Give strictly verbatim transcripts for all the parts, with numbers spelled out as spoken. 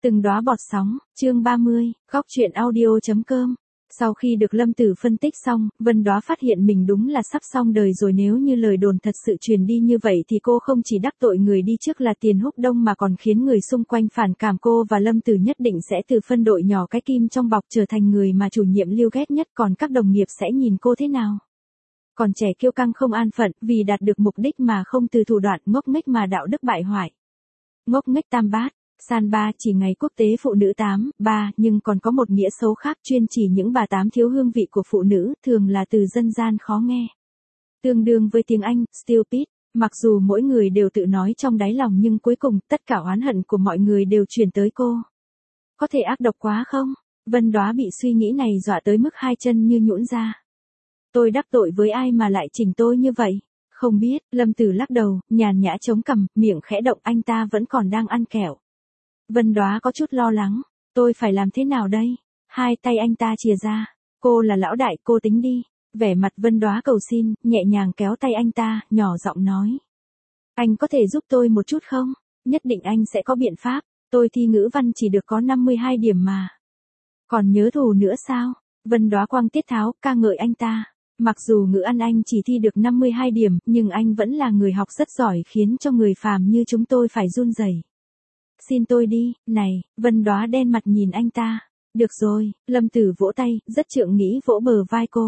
Từng đóa bọt sóng, chương ba mươi, góc truyện audio.com. Sau khi được Lâm Tử phân tích xong, Vân Đóa phát hiện mình đúng là sắp xong đời rồi, nếu như lời đồn thật sự truyền đi như vậy thì cô không chỉ đắc tội người đi trước là Tiền Húc Đông mà còn khiến người xung quanh phản cảm cô, và Lâm Tử nhất định sẽ từ phân đội nhỏ cái kim trong bọc trở thành người mà chủ nhiệm Lưu ghét nhất, còn các đồng nghiệp sẽ nhìn cô thế nào? Còn trẻ kiêu căng không an phận, vì đạt được mục đích mà không từ thủ đoạn, ngốc nghếch mà đạo đức bại hoại. Ngốc nghếch tam bát. San ba chỉ ngày quốc tế phụ nữ tám, ba, nhưng còn có một nghĩa xấu khác chuyên chỉ những bà tám thiếu hương vị của phụ nữ, thường là từ dân gian khó nghe. Tương đương với tiếng Anh, stupid, mặc dù mỗi người đều tự nói trong đáy lòng nhưng cuối cùng tất cả oán hận của mọi người đều chuyển tới cô. Có thể ác độc quá không? Vân Đóa bị suy nghĩ này dọa tới mức hai chân như nhũn ra. Tôi đắc tội với ai mà lại chỉnh tôi như vậy? Không biết, Lâm Tử lắc đầu, nhàn nhã chống cằm, miệng khẽ động, anh ta vẫn còn đang ăn kẹo. Vân Đóa có chút lo lắng, tôi phải làm thế nào đây? Hai tay anh ta chìa ra, cô là lão đại, cô tính đi. Vẻ mặt Vân Đóa cầu xin, nhẹ nhàng kéo tay anh ta, nhỏ giọng nói. Anh có thể giúp tôi một chút không? Nhất định anh sẽ có biện pháp, tôi thi ngữ văn chỉ được có năm mươi hai điểm mà. Còn nhớ thù nữa sao? Vân Đóa quăng tiết tháo, ca ngợi anh ta. Mặc dù ngữ ăn anh chỉ thi được năm mươi hai điểm, nhưng anh vẫn là người học rất giỏi, khiến cho người phàm như chúng tôi phải run rẩy. Xin tôi đi, này, Vân Đóa đen mặt nhìn anh ta. Được rồi, Lâm Tử vỗ tay, rất trượng nghĩ vỗ bờ vai cô.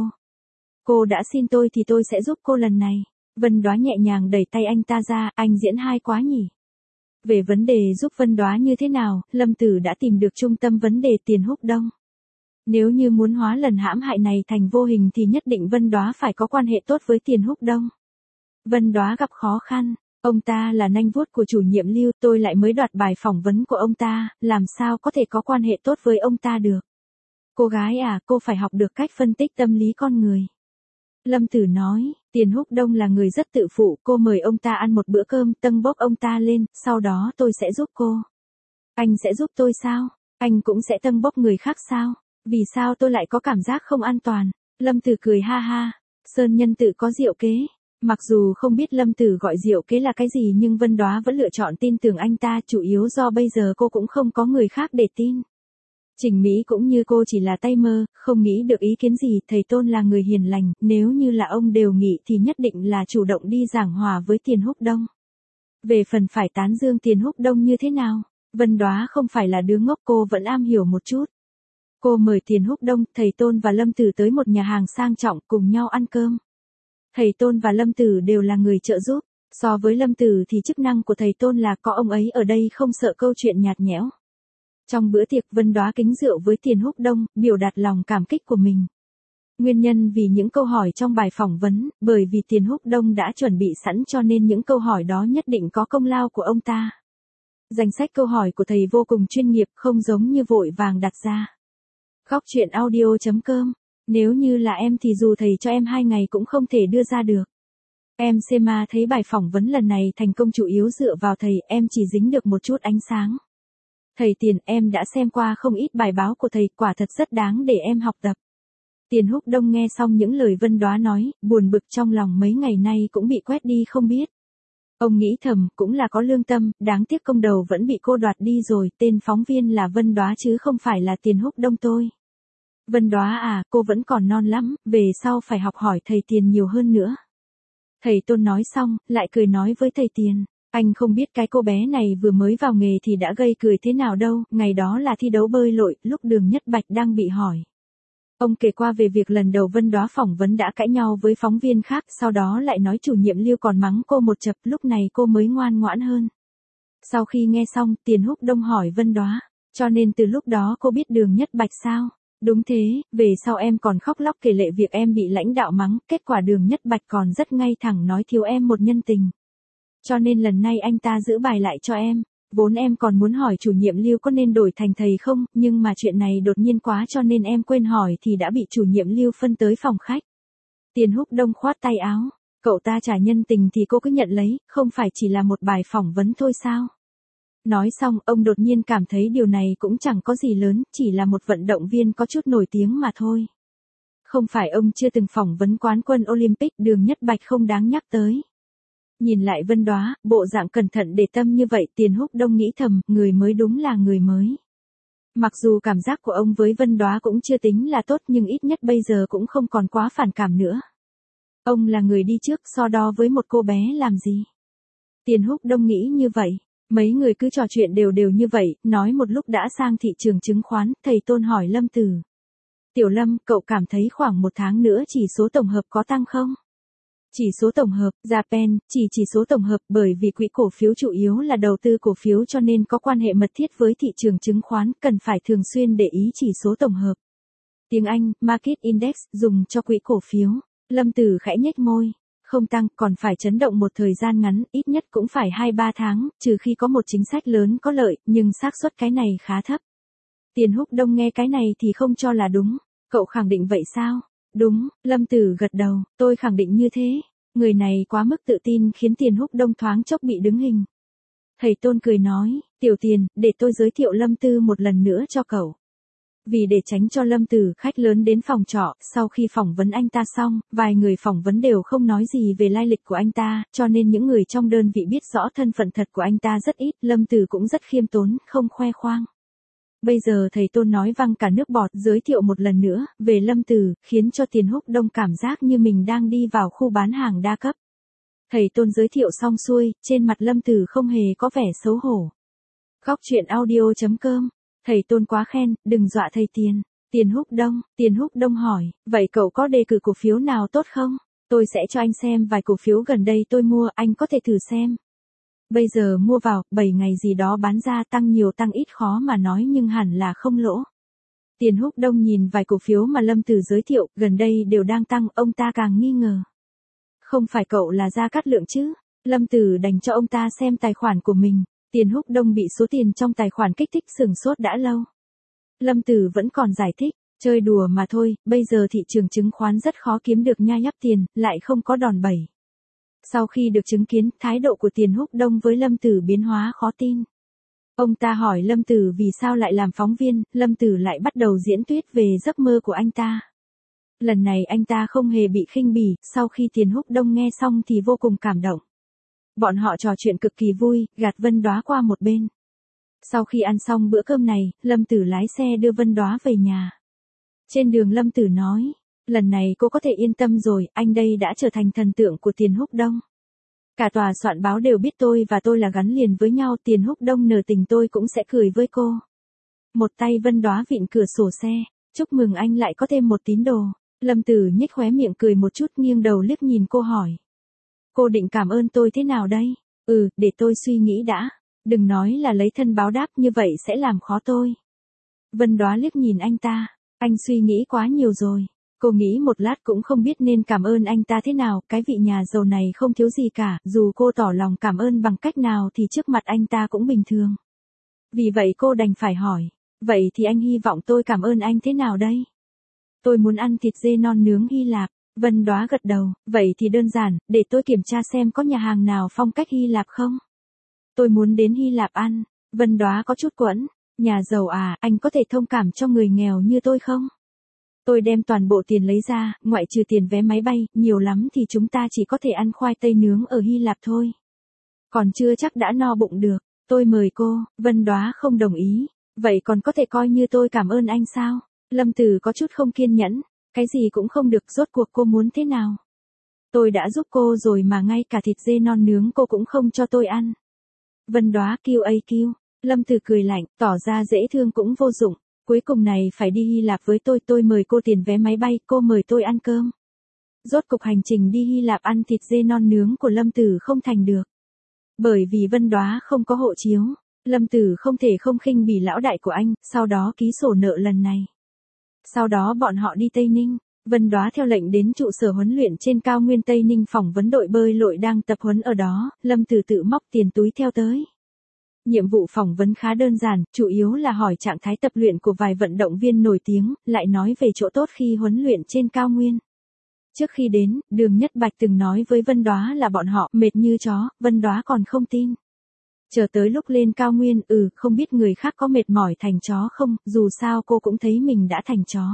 Cô đã xin tôi thì tôi sẽ giúp cô lần này. Vân Đóa nhẹ nhàng đẩy tay anh ta ra, anh diễn hay quá nhỉ. Về vấn đề giúp Vân Đóa như thế nào, Lâm Tử đã tìm được trung tâm vấn đề Tiền Húc Đông. Nếu như muốn hóa lần hãm hại này thành vô hình thì nhất định Vân Đóa phải có quan hệ tốt với Tiền Húc Đông. Vân Đóa gặp khó khăn. Ông ta là nanh vuốt của chủ nhiệm Lưu, tôi lại mới đoạt bài phỏng vấn của ông ta, làm sao có thể có quan hệ tốt với ông ta được. Cô gái à, cô phải học được cách phân tích tâm lý con người. Lâm Tử nói, Tiền Húc Đông là người rất tự phụ, cô mời ông ta ăn một bữa cơm, tâng bốc ông ta lên, sau đó tôi sẽ giúp cô. Anh sẽ giúp tôi sao? Anh cũng sẽ tâng bốc người khác sao? Vì sao tôi lại có cảm giác không an toàn? Lâm Tử cười ha ha, Sơn nhân tự có diệu kế. Mặc dù không biết Lâm Tử gọi diệu kế là cái gì, nhưng Vân Đóa vẫn lựa chọn tin tưởng anh ta, chủ yếu do bây giờ cô cũng không có người khác để tin. Trình Mỹ cũng như cô chỉ là tay mơ, không nghĩ được ý kiến gì, thầy Tôn là người hiền lành, nếu như là ông đều nghị thì nhất định là chủ động đi giảng hòa với Tiền Húc Đông. Về phần phải tán dương Tiền Húc Đông như thế nào, Vân Đóa không phải là đứa ngốc, cô vẫn am hiểu một chút. Cô mời Tiền Húc Đông, thầy Tôn và Lâm Tử tới một nhà hàng sang trọng cùng nhau ăn cơm. Thầy Tôn và Lâm Tử đều là người trợ giúp, so với Lâm Tử thì chức năng của thầy Tôn là có ông ấy ở đây không sợ câu chuyện nhạt nhẽo. Trong bữa tiệc, Vân Đóa kính rượu với Tiền Húc Đông, biểu đạt lòng cảm kích của mình. Nguyên nhân vì những câu hỏi trong bài phỏng vấn, bởi vì Tiền Húc Đông đã chuẩn bị sẵn cho nên những câu hỏi đó nhất định có công lao của ông ta. Danh sách câu hỏi của thầy vô cùng chuyên nghiệp, không giống như vội vàng đặt ra. Góc truyện audio.com. Nếu như là em thì dù thầy cho em hai ngày cũng không thể đưa ra được. Em Sema thấy bài phỏng vấn lần này thành công chủ yếu dựa vào thầy, em chỉ dính được một chút ánh sáng. Thầy Tiền, em đã xem qua không ít bài báo của thầy, quả thật rất đáng để em học tập. Tiền Húc Đông nghe xong những lời Vân Đóa nói, buồn bực trong lòng mấy ngày nay cũng bị quét đi không biết. Ông nghĩ thầm, cũng là có lương tâm, đáng tiếc công đầu vẫn bị cô đoạt đi rồi, tên phóng viên là Vân Đóa chứ không phải là Tiền Húc Đông tôi. Vân Đóa à, cô vẫn còn non lắm, về sau phải học hỏi thầy Tiền nhiều hơn nữa. Thầy Tôn nói xong, lại cười nói với thầy Tiền, anh không biết cái cô bé này vừa mới vào nghề thì đã gây cười thế nào đâu, ngày đó là thi đấu bơi lội, lúc Đường Nhất Bạch đang bị hỏi. Ông kể qua về việc lần đầu Vân Đóa phỏng vấn đã cãi nhau với phóng viên khác, sau đó lại nói chủ nhiệm Lưu còn mắng cô một chập, lúc này cô mới ngoan ngoãn hơn. Sau khi nghe xong, Tiền Húc Đông hỏi Vân Đóa, cho nên từ lúc đó cô biết Đường Nhất Bạch sao? Đúng thế, về sau em còn khóc lóc kể lệ việc em bị lãnh đạo mắng, kết quả Đường Nhất Bạch còn rất ngay thẳng nói thiếu em một nhân tình. Cho nên lần này anh ta giữ bài lại cho em, vốn em còn muốn hỏi chủ nhiệm Lưu có nên đổi thành thầy không, nhưng mà chuyện này đột nhiên quá cho nên em quên hỏi thì đã bị chủ nhiệm Lưu phân tới phòng khách. Tiền Húc Đông khoát tay áo, cậu ta trả nhân tình thì cô cứ nhận lấy, không phải chỉ là một bài phỏng vấn thôi sao? Nói xong, ông đột nhiên cảm thấy điều này cũng chẳng có gì lớn, chỉ là một vận động viên có chút nổi tiếng mà thôi. Không phải ông chưa từng phỏng vấn quán quân Olympic, Đường Nhất Bạch không đáng nhắc tới. Nhìn lại Vân Đóa, bộ dạng cẩn thận để tâm như vậy, Tiền Húc Đông nghĩ thầm, người mới đúng là người mới. Mặc dù cảm giác của ông với Vân Đoá cũng chưa tính là tốt nhưng ít nhất bây giờ cũng không còn quá phản cảm nữa. Ông là người đi trước so đo với một cô bé làm gì. Tiền Húc Đông nghĩ như vậy. Mấy người cứ trò chuyện đều đều như vậy, nói một lúc đã sang thị trường chứng khoán, thầy Tôn hỏi Lâm Tử. Tiểu Lâm, cậu cảm thấy khoảng một tháng nữa chỉ số tổng hợp có tăng không? Chỉ số tổng hợp, Japan, chỉ chỉ số tổng hợp bởi vì quỹ cổ phiếu chủ yếu là đầu tư cổ phiếu cho nên có quan hệ mật thiết với thị trường chứng khoán, cần phải thường xuyên để ý chỉ số tổng hợp. Tiếng Anh, Market Index, dùng cho quỹ cổ phiếu. Lâm Tử khẽ nhếch môi. Không tăng, còn phải chấn động một thời gian ngắn, ít nhất cũng phải hai ba tháng, trừ khi có một chính sách lớn có lợi, nhưng xác suất cái này khá thấp. Tiền Húc Đông nghe cái này thì không cho là đúng. Cậu khẳng định vậy sao? Đúng, Lâm Tử gật đầu, tôi khẳng định như thế. Người này quá mức tự tin khiến Tiền Húc Đông thoáng chốc bị đứng hình. Thầy Tôn cười nói, Tiểu Tiền, để tôi giới thiệu Lâm Tư một lần nữa cho cậu. Vì để tránh cho Lâm Tử khách lớn đến phòng trọ, sau khi phỏng vấn anh ta xong, vài người phỏng vấn đều không nói gì về lai lịch của anh ta, cho nên những người trong đơn vị biết rõ thân phận thật của anh ta rất ít, Lâm Tử cũng rất khiêm tốn, không khoe khoang. Bây giờ thầy Tôn nói văng cả nước bọt giới thiệu một lần nữa, về Lâm Tử, khiến cho Tiền Húc Đông cảm giác như mình đang đi vào khu bán hàng đa cấp. Thầy Tôn giới thiệu xong xuôi, trên mặt Lâm Tử không hề có vẻ xấu hổ. Góc truyện audio chấm com. Thầy Tôn quá khen, đừng dọa thầy Tiền. Tiền Húc Đông, Tiền Húc Đông hỏi, vậy cậu có đề cử cổ phiếu nào tốt không? Tôi sẽ cho anh xem vài cổ phiếu gần đây tôi mua, anh có thể thử xem. Bây giờ mua vào, bảy ngày gì đó bán ra, tăng nhiều tăng ít khó mà nói nhưng hẳn là không lỗ. Tiền Húc Đông nhìn vài cổ phiếu mà Lâm Tử giới thiệu, gần đây đều đang tăng, ông ta càng nghi ngờ. Không phải cậu là Gia Cát Lượng chứ? Lâm Tử đành cho ông ta xem tài khoản của mình. Tiền Húc Đông bị số tiền trong tài khoản kích thích sửng sốt đã lâu. Lâm Tử vẫn còn giải thích, chơi đùa mà thôi, bây giờ thị trường chứng khoán rất khó kiếm được nha nhắp tiền, lại không có đòn bẩy. Sau khi được chứng kiến, thái độ của Tiền Húc Đông với Lâm Tử biến hóa khó tin. Ông ta hỏi Lâm Tử vì sao lại làm phóng viên, Lâm Tử lại bắt đầu diễn thuyết về giấc mơ của anh ta. Lần này anh ta không hề bị khinh bỉ, sau khi Tiền Húc Đông nghe xong thì vô cùng cảm động. Bọn họ trò chuyện cực kỳ vui, gạt Vân Đoá qua một bên. Sau khi ăn xong bữa cơm này, Lâm Tử lái xe đưa Vân Đoá về nhà. Trên đường Lâm Tử nói, lần này cô có thể yên tâm rồi, anh đây đã trở thành thần tượng của Tiền Húc Đông. Cả tòa soạn báo đều biết tôi và tôi là gắn liền với nhau, Tiền Húc Đông nở tình tôi cũng sẽ cười với cô. Một tay Vân Đoá vịn cửa sổ xe, chúc mừng anh lại có thêm một tín đồ. Lâm Tử nhếch khóe miệng cười một chút nghiêng đầu liếc nhìn cô hỏi. Cô định cảm ơn tôi thế nào đây? Ừ, để tôi suy nghĩ đã. Đừng nói là lấy thân báo đáp như vậy sẽ làm khó tôi. Vân Đoá liếc nhìn anh ta. Anh suy nghĩ quá nhiều rồi. Cô nghĩ một lát cũng không biết nên cảm ơn anh ta thế nào. Cái vị nhà giàu này không thiếu gì cả. Dù cô tỏ lòng cảm ơn bằng cách nào thì trước mặt anh ta cũng bình thường. Vì vậy cô đành phải hỏi. Vậy thì anh hy vọng tôi cảm ơn anh thế nào đây? Tôi muốn ăn thịt dê non nướng Hy Lạp. Vân Đoá gật đầu, vậy thì đơn giản, để tôi kiểm tra xem có nhà hàng nào phong cách Hy Lạp không. Tôi muốn đến Hy Lạp ăn. Vân Đoá có chút quẫn. Nhà giàu à, anh có thể thông cảm cho người nghèo như tôi không? Tôi đem toàn bộ tiền lấy ra, ngoại trừ tiền vé máy bay, nhiều lắm thì chúng ta chỉ có thể ăn khoai tây nướng ở Hy Lạp thôi. Còn chưa chắc đã no bụng được. Tôi mời cô, Vân Đoá không đồng ý. Vậy còn có thể coi như tôi cảm ơn anh sao? Lâm Tử có chút không kiên nhẫn. Cái gì cũng không được, rốt cuộc cô muốn thế nào? Tôi đã giúp cô rồi mà ngay cả thịt dê non nướng cô cũng không cho tôi ăn. Vân Đoá kêu a kêu. Lâm Tử cười lạnh, tỏ ra dễ thương cũng vô dụng. Cuối cùng này phải đi Hy Lạp với tôi, tôi mời cô tiền vé máy bay, cô mời tôi ăn cơm. Rốt cục hành trình đi Hy Lạp ăn thịt dê non nướng của Lâm Tử không thành được. Bởi vì Vân Đoá không có hộ chiếu, Lâm Tử không thể không khinh bỉ lão đại của anh, sau đó ký sổ nợ lần này. Sau đó bọn họ đi Tây Ninh, Vân Đoá theo lệnh đến trụ sở huấn luyện trên cao nguyên Tây Ninh phỏng vấn đội bơi lội đang tập huấn ở đó, Lâm Tử tự móc tiền túi theo tới. Nhiệm vụ phỏng vấn khá đơn giản, chủ yếu là hỏi trạng thái tập luyện của vài vận động viên nổi tiếng, lại nói về chỗ tốt khi huấn luyện trên cao nguyên. Trước khi đến, Đường Nhất Bạch từng nói với Vân Đoá là bọn họ mệt như chó, Vân Đoá còn không tin. Chờ tới lúc lên cao nguyên, ừ, không biết người khác có mệt mỏi thành chó không, dù sao cô cũng thấy mình đã thành chó.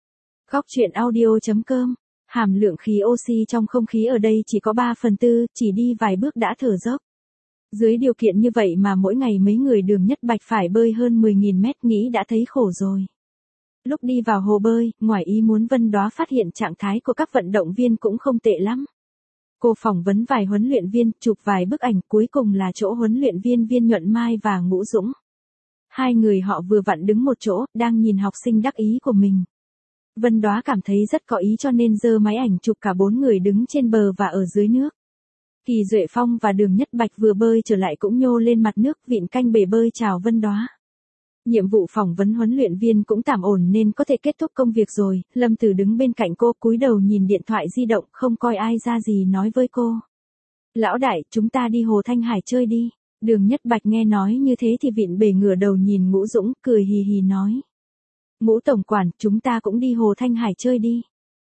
Góc truyện audio chấm com. Hàm lượng khí oxy trong không khí ở đây chỉ có ba phần tư, chỉ đi vài bước đã thở dốc. Dưới điều kiện như vậy mà mỗi ngày mấy người Đường Nhất Bạch phải bơi hơn mười nghìn mét nghĩ đã thấy khổ rồi. Lúc đi vào hồ bơi, ngoài ý muốn Vân Đóa phát hiện trạng thái của các vận động viên cũng không tệ lắm. Cô phỏng vấn vài huấn luyện viên, chụp vài bức ảnh, cuối cùng là chỗ huấn luyện viên Viên Nhuận Mai và Ngũ Dũng. Hai người họ vừa vặn đứng một chỗ, đang nhìn học sinh đắc ý của mình. Vân Đóa cảm thấy rất có ý cho nên giơ máy ảnh chụp cả bốn người đứng trên bờ và ở dưới nước. Kỳ Duệ Phong và Đường Nhất Bạch vừa bơi trở lại cũng nhô lên mặt nước vịn canh bể bơi chào Vân Đóa. Nhiệm vụ phỏng vấn huấn luyện viên cũng tạm ổn nên có thể kết thúc công việc rồi, Lâm Tử đứng bên cạnh cô cúi đầu nhìn điện thoại di động không coi ai ra gì nói với cô. Lão đại, chúng ta đi Hồ Thanh Hải chơi đi. Đường Nhất Bạch nghe nói như thế thì vịn bể ngửa đầu nhìn Ngũ Dũng cười hì hì nói. Ngũ tổng quản, chúng ta cũng đi Hồ Thanh Hải chơi đi.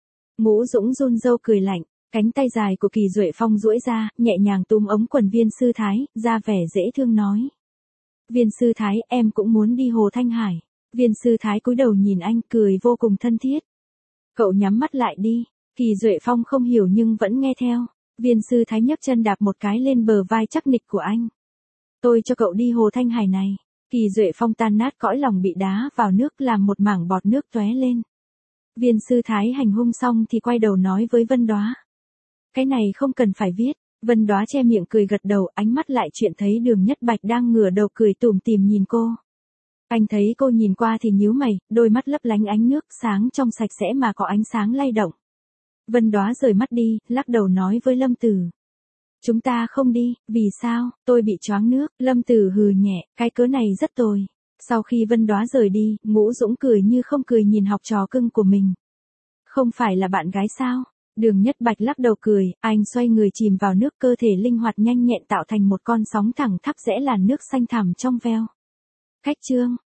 Ngũ Dũng run râu cười lạnh, cánh tay dài của Kỳ Duệ Phong duỗi ra, nhẹ nhàng túm ống quần Viên Sư Thái, ra vẻ dễ thương nói. Viên Sư Thái, em cũng muốn đi Hồ Thanh Hải. Viên Sư Thái cúi đầu nhìn anh cười vô cùng thân thiết. Cậu nhắm mắt lại đi. Kỳ Duệ Phong không hiểu nhưng vẫn nghe theo. Viên Sư Thái nhấc chân đạp một cái lên bờ vai chắc nịch của anh. Tôi cho cậu đi Hồ Thanh Hải này. Kỳ Duệ Phong tan nát cõi lòng bị đá vào nước làm một mảng bọt nước tóe lên. Viên Sư Thái hành hung xong thì quay đầu nói với Vân Đóa. Cái này không cần phải viết. Vân Đóa che miệng cười gật đầu, ánh mắt lại chuyện thấy Đường Nhất Bạch đang ngửa đầu cười tủm tỉm nhìn cô. Anh thấy cô nhìn qua thì nhíu mày, đôi mắt lấp lánh ánh nước sáng trong sạch sẽ mà có ánh sáng lay động. Vân Đóa rời mắt đi, lắc đầu nói với Lâm Tử. Chúng ta không đi, vì sao, tôi bị choáng nước. Lâm Tử hừ nhẹ, cái cớ này rất tồi. Sau khi Vân Đóa rời đi, Ngũ Dũng cười như không cười nhìn học trò cưng của mình. Không phải là bạn gái sao? Đường Nhất Bạch lắc đầu cười, anh xoay người chìm vào nước cơ thể linh hoạt nhanh nhẹn tạo thành một con sóng thẳng thắp rẽ làn nước xanh thẳm trong veo. Cách chương